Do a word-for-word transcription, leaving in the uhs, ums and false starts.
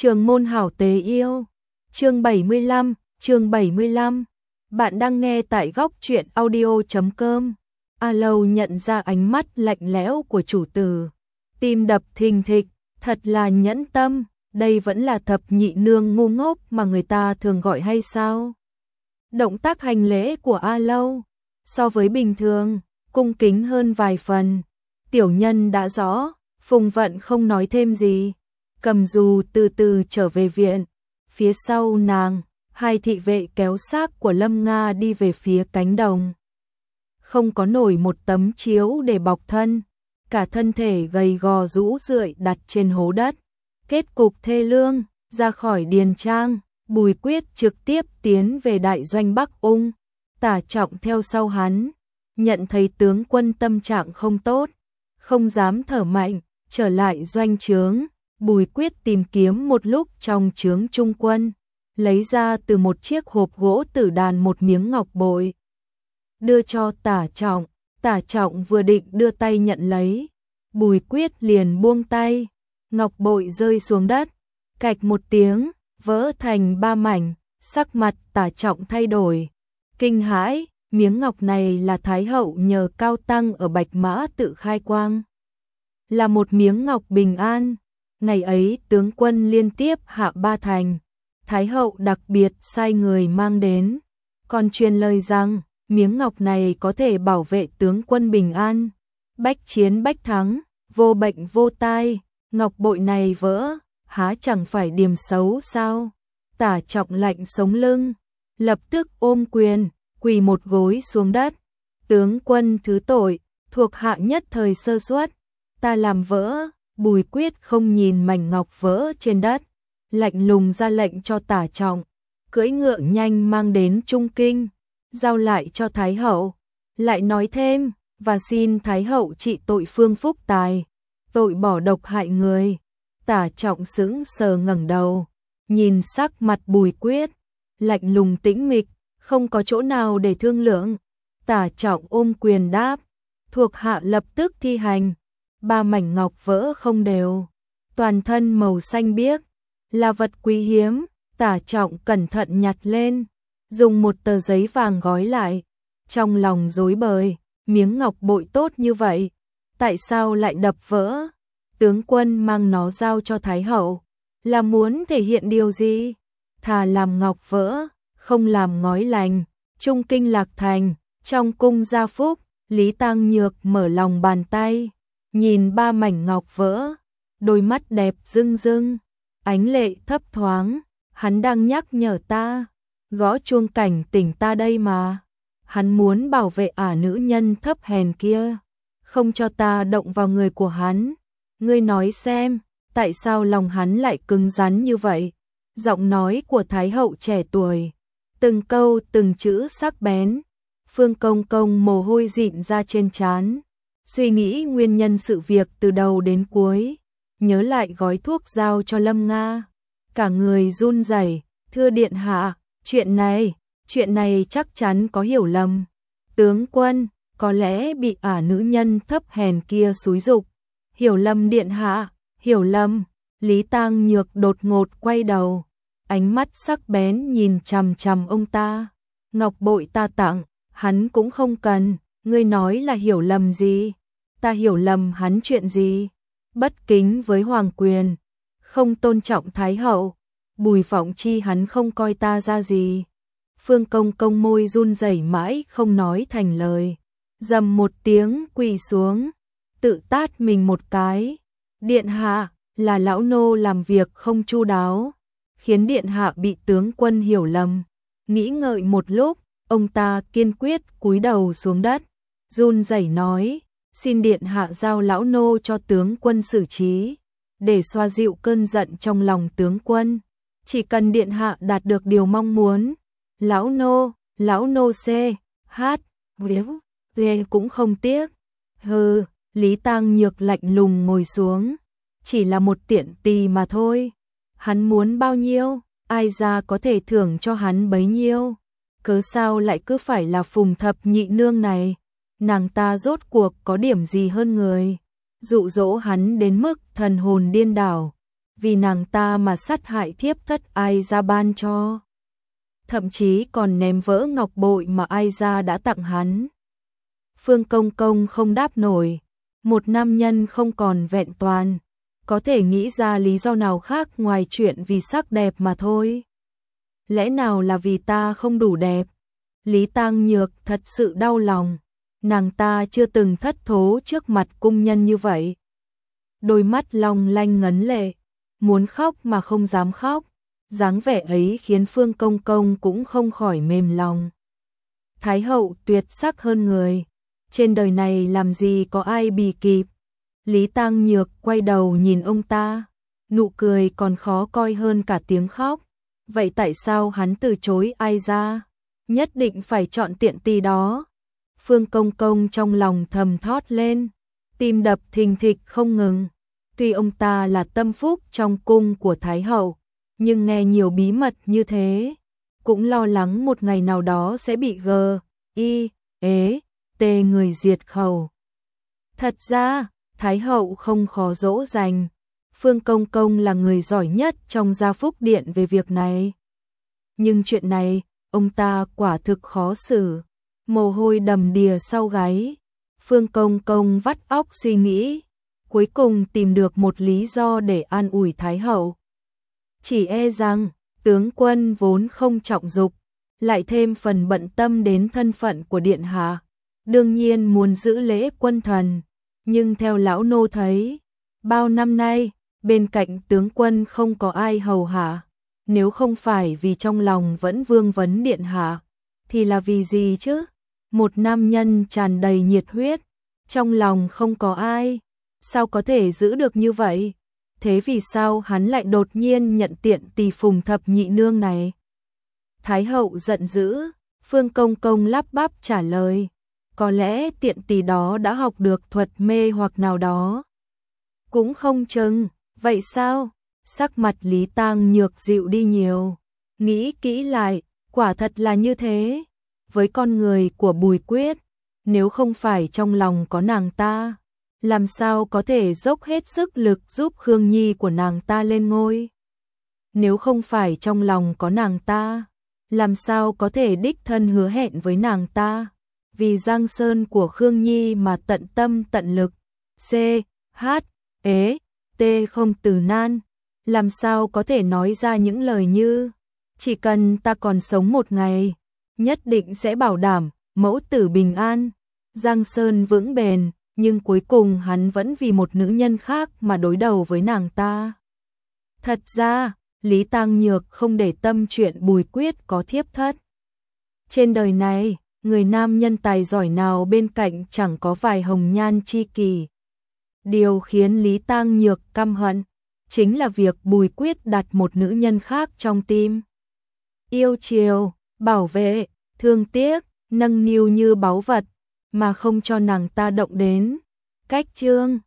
Trường môn hảo tế yêu. Chương bảy mươi lăm, chương bảy mươi lăm. Bạn đang nghe tại góc truyện audio chấm com. A Lâu nhận ra ánh mắt lạnh lẽo của chủ tử, tim đập thình thịch, thật là nhẫn tâm, đây vẫn là thập nhị nương ngu ngốc mà người ta thường gọi hay sao? Động tác hành lễ của A Lâu so với bình thường cung kính hơn vài phần. Tiểu nhân đã rõ, Phùng Vận không nói thêm gì, cầm dù từ từ trở về viện. Phía sau nàng, hai thị vệ kéo xác của Lâm Nga đi về phía cánh đồng. Không có nổi một tấm chiếu để bọc thân, cả thân thể gầy gò rũ rượi đặt trên hố đất. Kết cục thê lương, ra khỏi điền trang, Bùi Quyết trực tiếp tiến về đại doanh Bắc Ung. Tả Trọng theo sau hắn, nhận thấy tướng quân tâm trạng không tốt, không dám thở mạnh, trở lại doanh trướng. Bùi Quyết tìm kiếm một lúc trong trướng trung quân, lấy ra từ một chiếc hộp gỗ tử đàn một miếng ngọc bội, đưa cho Tả Trọng. Tả Trọng vừa định đưa tay nhận lấy, Bùi Quyết liền buông tay, ngọc bội rơi xuống đất, cạch một tiếng, vỡ thành ba mảnh. Sắc mặt Tả Trọng thay đổi, kinh hãi, miếng ngọc này là Thái hậu nhờ Cao Tăng ở Bạch Mã tự khai quang, là một miếng ngọc bình an. Ngày ấy tướng quân liên tiếp hạ ba thành, Thái hậu đặc biệt sai người mang đến, còn truyền lời rằng miếng ngọc này có thể bảo vệ tướng quân bình an, bách chiến bách thắng, vô bệnh vô tai. Ngọc bội này vỡ, há chẳng phải điểm xấu sao? Tả Trọng lạnh sống lưng, lập tức ôm quyền, quỳ một gối xuống đất. Tướng quân thứ tội, thuộc hạ nhất thời sơ suất, ta làm vỡ. Bùi Quyết không nhìn mảnh ngọc vỡ trên đất, lạnh lùng ra lệnh cho Tả Trọng cưỡi ngựa nhanh mang đến Trung Kinh, giao lại cho Thái hậu. Lại nói thêm, và xin Thái hậu trị tội Phương Phúc Tài, tội bỏ độc hại người. Tả Trọng sững sờ ngẩng đầu, nhìn sắc mặt Bùi Quyết, lạnh lùng tĩnh mịch, không có chỗ nào để thương lượng. Tả Trọng ôm quyền đáp, thuộc hạ lập tức thi hành. Ba mảnh ngọc vỡ không đều, toàn thân màu xanh biếc, là vật quý hiếm. Tả Trọng cẩn thận nhặt lên, dùng một tờ giấy vàng gói lại. Trong lòng rối bời, miếng ngọc bội tốt như vậy, tại sao lại đập vỡ? Tướng quân mang nó giao cho Thái hậu, là muốn thể hiện điều gì? Thà làm ngọc vỡ, không làm ngói lành. Trung Kinh Lạc Thành, trong cung gia phúc, Lý Tăng Nhược mở lòng bàn tay, nhìn ba mảnh ngọc vỡ, đôi mắt đẹp rưng rưng, ánh lệ thấp thoáng. Hắn đang nhắc nhở ta, gõ chuông cảnh tỉnh ta đây mà. Hắn muốn bảo vệ ả nữ nhân thấp hèn kia, không cho ta động vào người của hắn. Ngươi nói xem, tại sao lòng hắn lại cứng rắn như vậy? Giọng nói của Thái hậu trẻ tuổi, từng câu từng chữ sắc bén. Phương Công Công mồ hôi dịn ra trên trán, suy nghĩ nguyên nhân sự việc từ đầu đến cuối, nhớ lại gói thuốc giao cho Lâm Nga, cả người run rẩy. Thưa điện hạ, chuyện này, chuyện này chắc chắn có hiểu lầm. Tướng quân, có lẽ bị ả nữ nhân thấp hèn kia xúi giục. Hiểu lầm điện hạ, hiểu lầm. Lý Tăng Nhược đột ngột quay đầu, ánh mắt sắc bén nhìn chằm chằm ông ta. Ngọc bội ta tặng, hắn cũng không cần, ngươi nói là hiểu lầm gì? Ta hiểu lầm hắn chuyện gì? Bất kính với hoàng quyền, không tôn trọng Thái hậu, Bùi Phỏng Chi hắn không coi ta ra gì. Phương Công Công môi run rẩy mãi không nói thành lời, dầm một tiếng quỳ xuống, tự tát mình một cái. Điện hạ, là lão nô làm việc không chu đáo, khiến điện hạ bị tướng quân hiểu lầm. Nghĩ ngợi một lúc, ông ta kiên quyết cúi đầu xuống đất, run rẩy nói, xin điện hạ giao lão nô cho tướng quân xử trí, để xoa dịu cơn giận trong lòng tướng quân. Chỉ cần điện hạ đạt được điều mong muốn, lão nô, lão nô c, hát, viếng, ghê cũng không tiếc. Hừ, Lý Tăng Nhược lạnh lùng ngồi xuống, chỉ là một tiện tỳ mà thôi. Hắn muốn bao nhiêu, ai ra có thể thưởng cho hắn bấy nhiêu. Cớ sao lại cứ phải là Phùng thập nhị nương này? Nàng ta rốt cuộc có điểm gì hơn người, dụ dỗ hắn đến mức thần hồn điên đảo. vì nàng ta mà sát hại thiếp thất Ai Gia ban cho. Thậm chí còn ném vỡ ngọc bội mà Ai Gia đã tặng hắn. Phương Công Công không đáp nổi, một nam nhân không còn vẹn toàn, có thể nghĩ ra lý do nào khác ngoài chuyện vì sắc đẹp mà thôi. Lẽ nào là vì ta không đủ đẹp? Lý Tang Nhược thật sự đau lòng, nàng ta chưa từng thất thố trước mặt cung nhân như vậy. Đôi mắt long lanh ngấn lệ, muốn khóc mà không dám khóc, dáng vẻ ấy khiến Phương Công Công cũng không khỏi mềm lòng. Thái hậu tuyệt sắc hơn người, trên đời này làm gì có ai bì kịp. Lý Tang Nhược quay đầu nhìn ông ta, nụ cười còn khó coi hơn cả tiếng khóc. Vậy tại sao hắn từ chối Ai Gia? Nhất định phải chọn tiện tỳ đó. Phương Công Công trong lòng thầm thót lên, tim đập thình thịch không ngừng. Tuy ông ta là tâm phúc trong cung của Thái hậu, nhưng nghe nhiều bí mật như thế, cũng lo lắng một ngày nào đó sẽ bị gờ, y, ế, tê người diệt khẩu. Thật ra, Thái hậu không khó dỗ dành, Phương Công Công là người giỏi nhất trong Gia Phúc Điện về việc này. Nhưng chuyện này, ông ta quả thực khó xử, mồ hôi đầm đìa sau gáy. Phương Công Công vắt óc suy nghĩ, cuối cùng tìm được một lý do để an ủi Thái hậu. Chỉ e rằng, tướng quân vốn không trọng dụng, lại thêm phần bận tâm đến thân phận của điện hạ, đương nhiên muốn giữ lễ quân thần, nhưng theo lão nô thấy, bao năm nay, bên cạnh tướng quân không có ai hầu hạ, nếu không phải vì trong lòng vẫn vương vấn điện hạ, thì là vì gì chứ? Một nam nhân tràn đầy nhiệt huyết, trong lòng không có ai, sao có thể giữ được như vậy? Thế vì sao hắn lại đột nhiên nhận tiện tỳ Phùng thập nhị nương này? Thái hậu giận dữ, Phương Công Công lắp bắp trả lời, có lẽ tiện tỳ đó đã học được thuật mê hoặc nào đó. Cũng không chừng, vậy sao? Sắc mặt Lý Tang Nhược dịu đi nhiều, nghĩ kỹ lại, quả thật là như thế. Với con người của Bùi Quyết, nếu không phải trong lòng có nàng ta, làm sao có thể dốc hết sức lực giúp Khương Nhi của nàng ta lên ngôi? Nếu không phải trong lòng có nàng ta, làm sao có thể đích thân hứa hẹn với nàng ta, vì Giang Sơn của Khương Nhi mà tận tâm tận lực. C, H, ế, T không từ nan, làm sao có thể nói ra những lời như, chỉ cần ta còn sống một ngày, nhất định sẽ bảo đảm mẫu tử bình an, Giang Sơn vững bền, nhưng cuối cùng hắn vẫn vì một nữ nhân khác mà đối đầu với nàng ta. Thật ra, Lý Tang Nhược không để tâm chuyện Bùi Quyết có thiếp thất. Trên đời này, người nam nhân tài giỏi nào bên cạnh chẳng có vài hồng nhan chi kỷ. Điều khiến Lý Tang Nhược căm hận chính là việc Bùi Quyết đặt một nữ nhân khác trong tim. Yêu chiều, bảo vệ, thương tiếc, nâng niu như báu vật, mà không cho nàng ta động đến. Cách chương